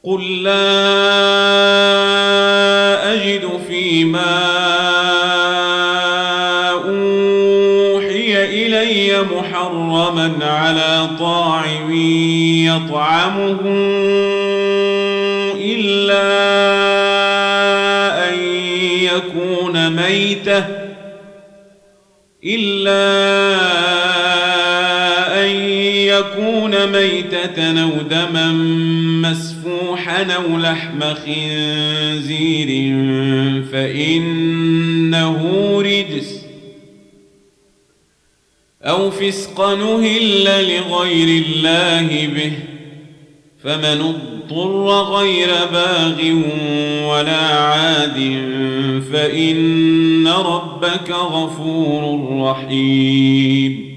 قل لا أجد فيما أوحي إلي محرما على طاعم يطعمه إلا أن يكون ميتة أو دما مسفوحا أو لحم خنزير فإنه رجس أو فسقا أهل لغير الله به فمن اضطر غير باغ ولا عاد فإن ربك غفور رحيم.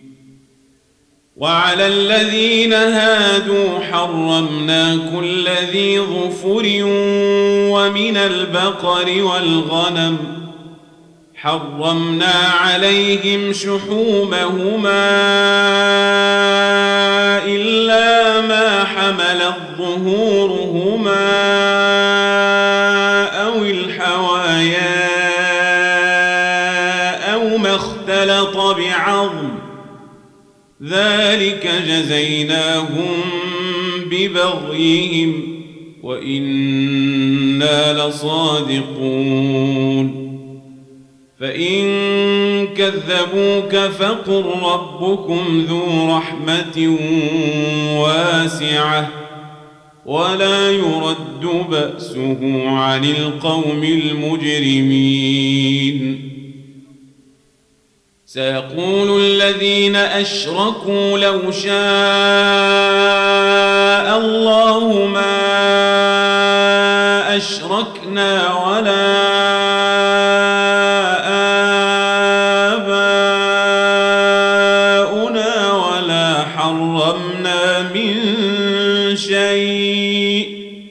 وعلى الذين هادوا حرمنا كل ذي ظفر ومن البقر والغنم حرمنا عليهم شحومهما إلا ما حملت ظهورهما أو الحوايا أو ما اختلط بعظم ذلك جزيناهم ببغيهم وإنا لصادقون. فإن كذبوك فقل ربكم ذو رحمة واسعة ولا يرد بأسه عن القوم المجرمين. سيقول الذين أشركوا لو شاء الله ما أشركنا ولا آباؤنا ولا حرمنا من شيء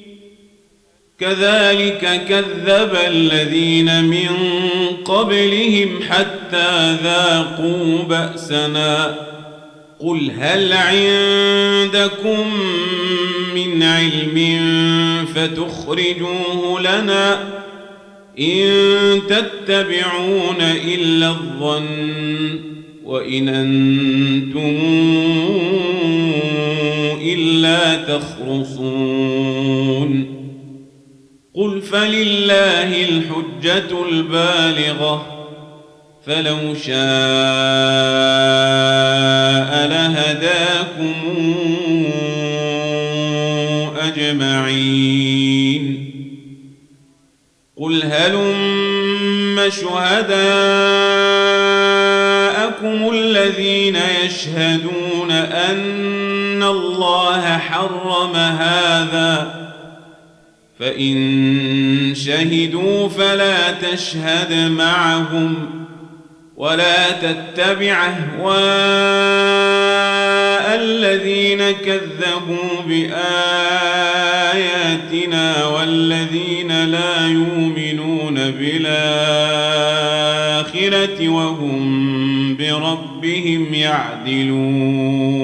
كذلك كذب الذين من قبلهم حتى ذاقوا بأسنا. قل هل عندكم من علم فتخرجوه لنا إن تتبعون إلا الظن وإن أنتم إلا تخرصون. قل فلله الحجة البالغة فلو شاء لهداكم أجمعين. قل هلم شهداءكم الذين يشهدون أن الله حرم هذا فإن شهدوا فلا تشهد معهم ولا تتبع أهواء الذين كذبوا بآياتنا والذين لا يؤمنون بالآخرة وهم بربهم يعدلون.